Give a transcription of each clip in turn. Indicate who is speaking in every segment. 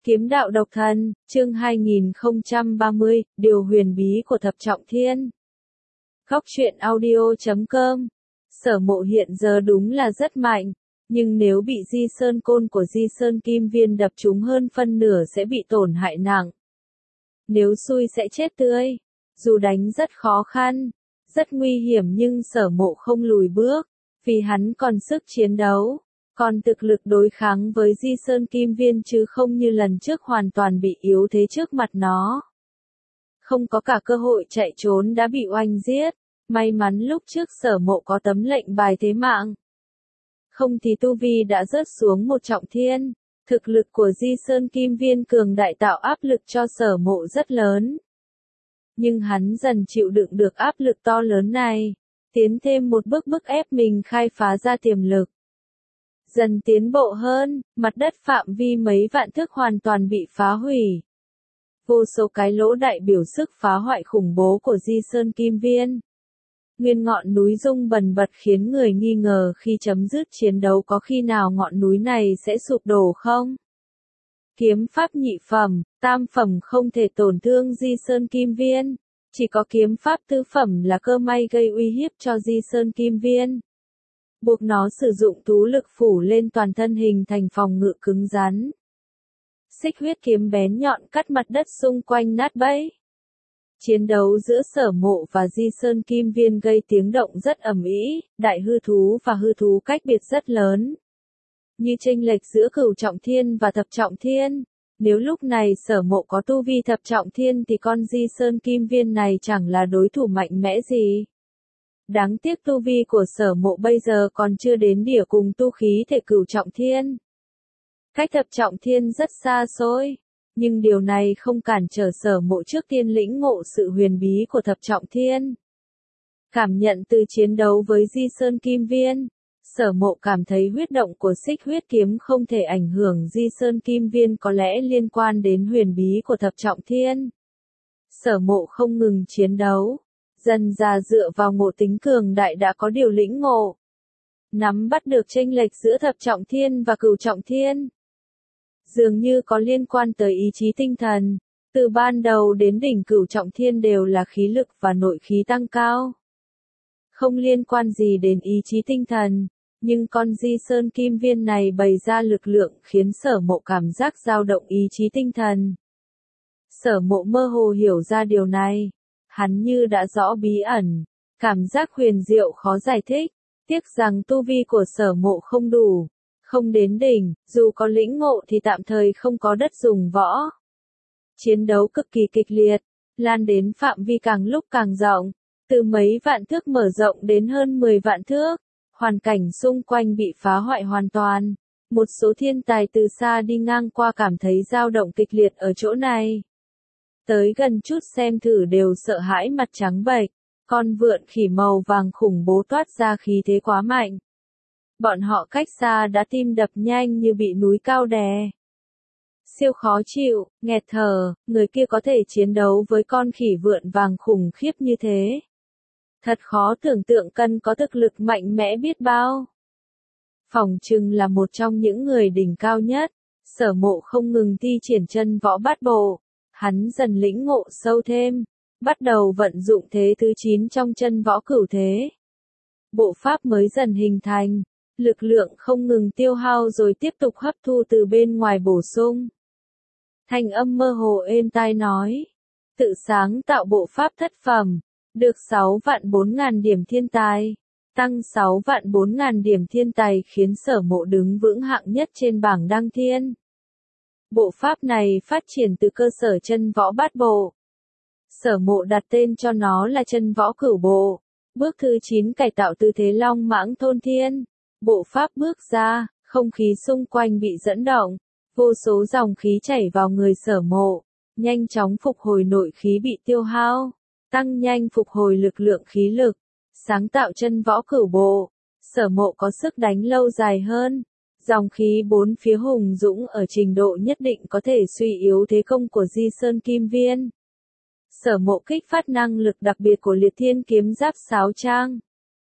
Speaker 1: Kiếm đạo độc thân, chương 2030, điều huyền bí của Thập Trọng Thiên. Góc truyện audio.com. Sở Mộ hiện giờ đúng là rất mạnh, nhưng nếu bị Di Sơn Côn của Di Sơn Kim Viên đập trúng hơn phân nửa sẽ bị tổn hại nặng. Nếu xui sẽ chết tươi. Dù đánh rất khó khăn, rất nguy hiểm nhưng Sở Mộ không lùi bước, vì hắn còn sức chiến đấu. Còn thực lực đối kháng với Di Sơn Kim Viên chứ không như lần trước hoàn toàn bị yếu thế trước mặt nó. Không có cả cơ hội chạy trốn đã bị oanh giết, may mắn lúc trước Sở Mộ có tấm lệnh bài thế mạng. Không thì tu vi đã rớt xuống một trọng thiên, thực lực của Di Sơn Kim Viên cường đại tạo áp lực cho Sở Mộ rất lớn. Nhưng hắn dần chịu đựng được áp lực to lớn này, tiến thêm một bước bức ép mình khai phá ra tiềm lực. Dần tiến bộ hơn, mặt đất phạm vi mấy vạn thước hoàn toàn bị phá hủy. Vô số cái lỗ đại biểu sức phá hoại khủng bố của Di Sơn Kim Viên. Nguyên ngọn núi rung bần bật khiến người nghi ngờ khi chấm dứt chiến đấu có khi nào ngọn núi này sẽ sụp đổ không? Kiếm pháp nhị phẩm, tam phẩm không thể tổn thương Di Sơn Kim Viên. Chỉ có kiếm pháp tứ phẩm là cơ may gây uy hiếp cho Di Sơn Kim Viên. Buộc nó sử dụng tú lực phủ lên toàn thân hình thành phòng ngự cứng rắn. Xích huyết kiếm bén nhọn cắt mặt đất xung quanh nát bấy. Chiến đấu giữa Sở Mộ và Di Sơn Kim Viên gây tiếng động rất ầm ĩ, đại hư thú và hư thú cách biệt rất lớn. Như chênh lệch giữa Cửu Trọng Thiên và Thập Trọng Thiên. Nếu lúc này Sở Mộ có tu vi Thập Trọng Thiên thì con Di Sơn Kim Viên này chẳng là đối thủ mạnh mẽ gì. Đáng tiếc tu vi của Sở Mộ bây giờ còn chưa đến đỉa cùng tu khí thể Cửu Trọng Thiên. Cách Thập Trọng Thiên rất xa xôi, nhưng điều này không cản trở Sở Mộ trước tiên lĩnh ngộ sự huyền bí của Thập Trọng Thiên. Cảm nhận từ chiến đấu với Di Sơn Kim Viên, Sở Mộ cảm thấy huyết động của xích huyết kiếm không thể ảnh hưởng Di Sơn Kim Viên, có lẽ liên quan đến huyền bí của Thập Trọng Thiên. Sở Mộ không ngừng chiến đấu. Dần già dựa vào ngộ tính cường đại đã có điều lĩnh ngộ. Nắm bắt được chênh lệch giữa Thập Trọng Thiên và Cửu Trọng Thiên. Dường như có liên quan tới ý chí tinh thần. Từ ban đầu đến đỉnh Cửu Trọng Thiên đều là khí lực và nội khí tăng cao. Không liên quan gì đến ý chí tinh thần. Nhưng con Di Sơn Kim Viên này bày ra lực lượng khiến Sở Mộ cảm giác dao động ý chí tinh thần. Sở Mộ mơ hồ hiểu ra điều này. Hắn như đã rõ bí ẩn, cảm giác huyền diệu khó giải thích, tiếc rằng tu vi của Sở Mộ không đủ, không đến đỉnh, dù có lĩnh ngộ thì tạm thời không có đất dùng võ. Chiến đấu cực kỳ kịch liệt, lan đến phạm vi càng lúc càng rộng, từ mấy vạn thước mở rộng đến hơn 10 vạn thước, hoàn cảnh xung quanh bị phá hoại hoàn toàn. Một số thiên tài từ xa đi ngang qua cảm thấy dao động kịch liệt ở chỗ này. Tới gần chút xem thử đều sợ hãi mặt trắng bệch, con vượn khỉ màu vàng khủng bố toát ra khí thế quá mạnh. Bọn họ cách xa đã tim đập nhanh như bị núi cao đè. Siêu khó chịu, nghẹt thở, người kia có thể chiến đấu với con khỉ vượn vàng khủng khiếp như thế. Thật khó tưởng tượng cần có thực lực mạnh mẽ biết bao. Phỏng chừng là một trong những người đỉnh cao nhất, Sở Mộ không ngừng thi triển chân võ bát bộ. Hắn dần lĩnh ngộ sâu thêm, bắt đầu vận dụng thế thứ 9 trong chân võ cửu thế. Bộ pháp mới dần hình thành, lực lượng không ngừng tiêu hao rồi tiếp tục hấp thu từ bên ngoài bổ sung. Thanh âm mơ hồ êm tai nói, tự sáng tạo bộ pháp thất phẩm, được 6.400.000 điểm thiên tài, tăng 6.400.000 điểm thiên tài khiến Sở Mộ đứng vững hạng nhất trên bảng đăng thiên. Bộ pháp này phát triển từ cơ sở chân võ bát bộ. Sở Mộ đặt tên cho nó là chân võ cửu bộ. Bước thứ 9 cải tạo tư thế long mãng thôn thiên. Bộ pháp bước ra, không khí xung quanh bị dẫn động. Vô số dòng khí chảy vào người Sở Mộ. Nhanh chóng phục hồi nội khí bị tiêu hao. Tăng nhanh phục hồi lực lượng khí lực. Sáng tạo chân võ cửu bộ. Sở Mộ có sức đánh lâu dài hơn. Dòng khí bốn phía hùng dũng ở trình độ nhất định có thể suy yếu thế công của Di Sơn Kim Viên. Sở Mộ kích phát năng lực đặc biệt của liệt thiên kiếm giáp sáo trang.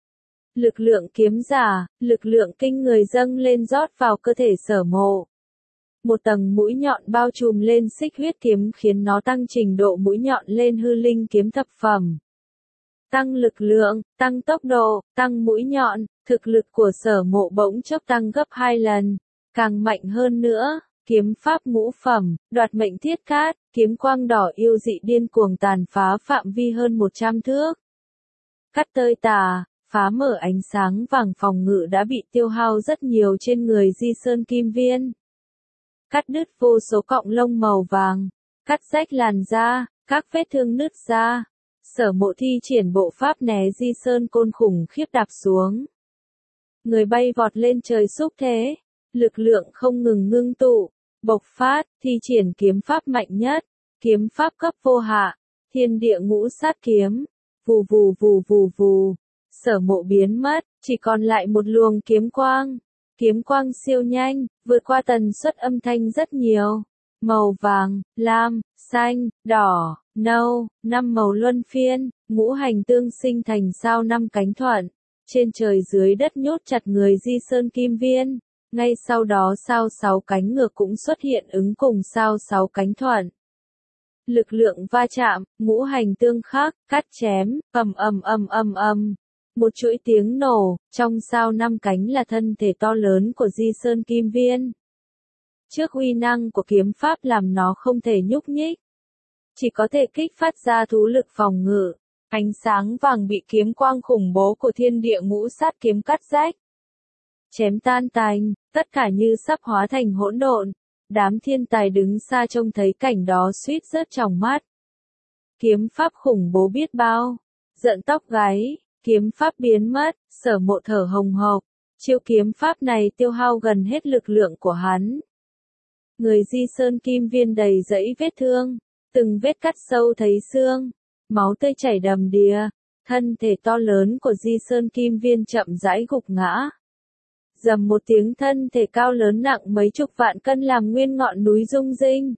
Speaker 1: Lực lượng kiếm giả, lực lượng kinh người dâng lên rót vào cơ thể Sở Mộ. Một tầng mũi nhọn bao trùm lên xích huyết kiếm khiến nó tăng trình độ mũi nhọn lên hư linh kiếm thập phẩm. Tăng lực lượng, tăng tốc độ, tăng mũi nhọn, thực lực của Sở Mộ bỗng chốc tăng gấp 2 lần, càng mạnh hơn nữa. Kiếm pháp ngũ phẩm, đoạt mệnh thiết cát, kiếm quang đỏ yêu dị điên cuồng tàn phá phạm vi hơn 100 thước. Cắt tơi tà, phá mở ánh sáng vàng phòng ngự đã bị tiêu hao rất nhiều trên người Di Sơn Kim Viên. Cắt đứt vô số cọng lông màu vàng, cắt rách làn da, các vết thương nứt ra. Sở Mộ thi triển bộ pháp né Di Sơn Côn khủng khiếp đạp xuống. Người bay vọt lên trời xúc thế, lực lượng không ngừng ngưng tụ, bộc phát, thi triển kiếm pháp mạnh nhất, kiếm pháp cấp vô hạ, thiên địa ngũ sát kiếm, vù vù vù vù vù. Sở Mộ biến mất, chỉ còn lại một luồng kiếm quang siêu nhanh, vượt qua tần suất âm thanh rất nhiều. Màu vàng, lam, xanh, đỏ, nâu, 5 màu luân phiên, ngũ hành tương sinh thành sao 5 cánh thuận. Trên trời dưới đất nhốt chặt người Di Sơn Kim Viên. Ngay sau đó sao 6 cánh ngược cũng xuất hiện ứng cùng sao 6 cánh thuận. Lực lượng va chạm, ngũ hành tương khắc, cắt chém, ầm ầm ầm ầm ầm. Một chuỗi tiếng nổ, trong sao 5 cánh là thân thể to lớn của Di Sơn Kim Viên. Trước uy năng của kiếm pháp làm nó không thể nhúc nhích, chỉ có thể kích phát ra thú lực phòng ngự. Ánh sáng vàng bị kiếm quang khủng bố của thiên địa ngũ sát kiếm cắt rách, chém tan tành, tất cả như sắp hóa thành hỗn độn. Đám thiên tài đứng xa trông thấy cảnh đó suýt rớt tròng mắt. Kiếm pháp khủng bố biết bao, giận tóc gáy, kiếm pháp biến mất, Sở Mộ thở hồng hộc. Chiêu kiếm pháp này tiêu hao gần hết lực lượng của hắn. Người Di Sơn Kim Viên đầy dẫy vết thương, từng vết cắt sâu thấy xương, máu tươi chảy đầm đìa, thân thể to lớn của Di Sơn Kim Viên chậm rãi gục ngã. Dầm một tiếng, thân thể cao lớn nặng mấy chục vạn cân làm nguyên ngọn núi rung rinh.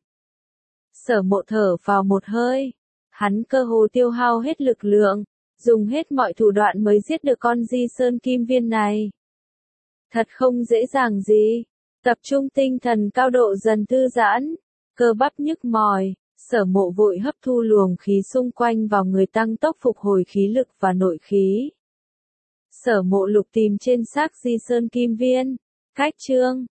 Speaker 1: Sở Mộ thở vào một hơi, hắn cơ hồ tiêu hao hết lực lượng, dùng hết mọi thủ đoạn mới giết được con Di Sơn Kim Viên này. Thật không dễ dàng gì. Tập trung tinh thần cao độ dần thư giãn, cơ bắp nhức mỏi, Sở Mộ vội hấp thu luồng khí xung quanh vào người tăng tốc phục hồi khí lực và nội khí. Sở Mộ lục tìm trên xác Di Sơn Kim Viên, cách chương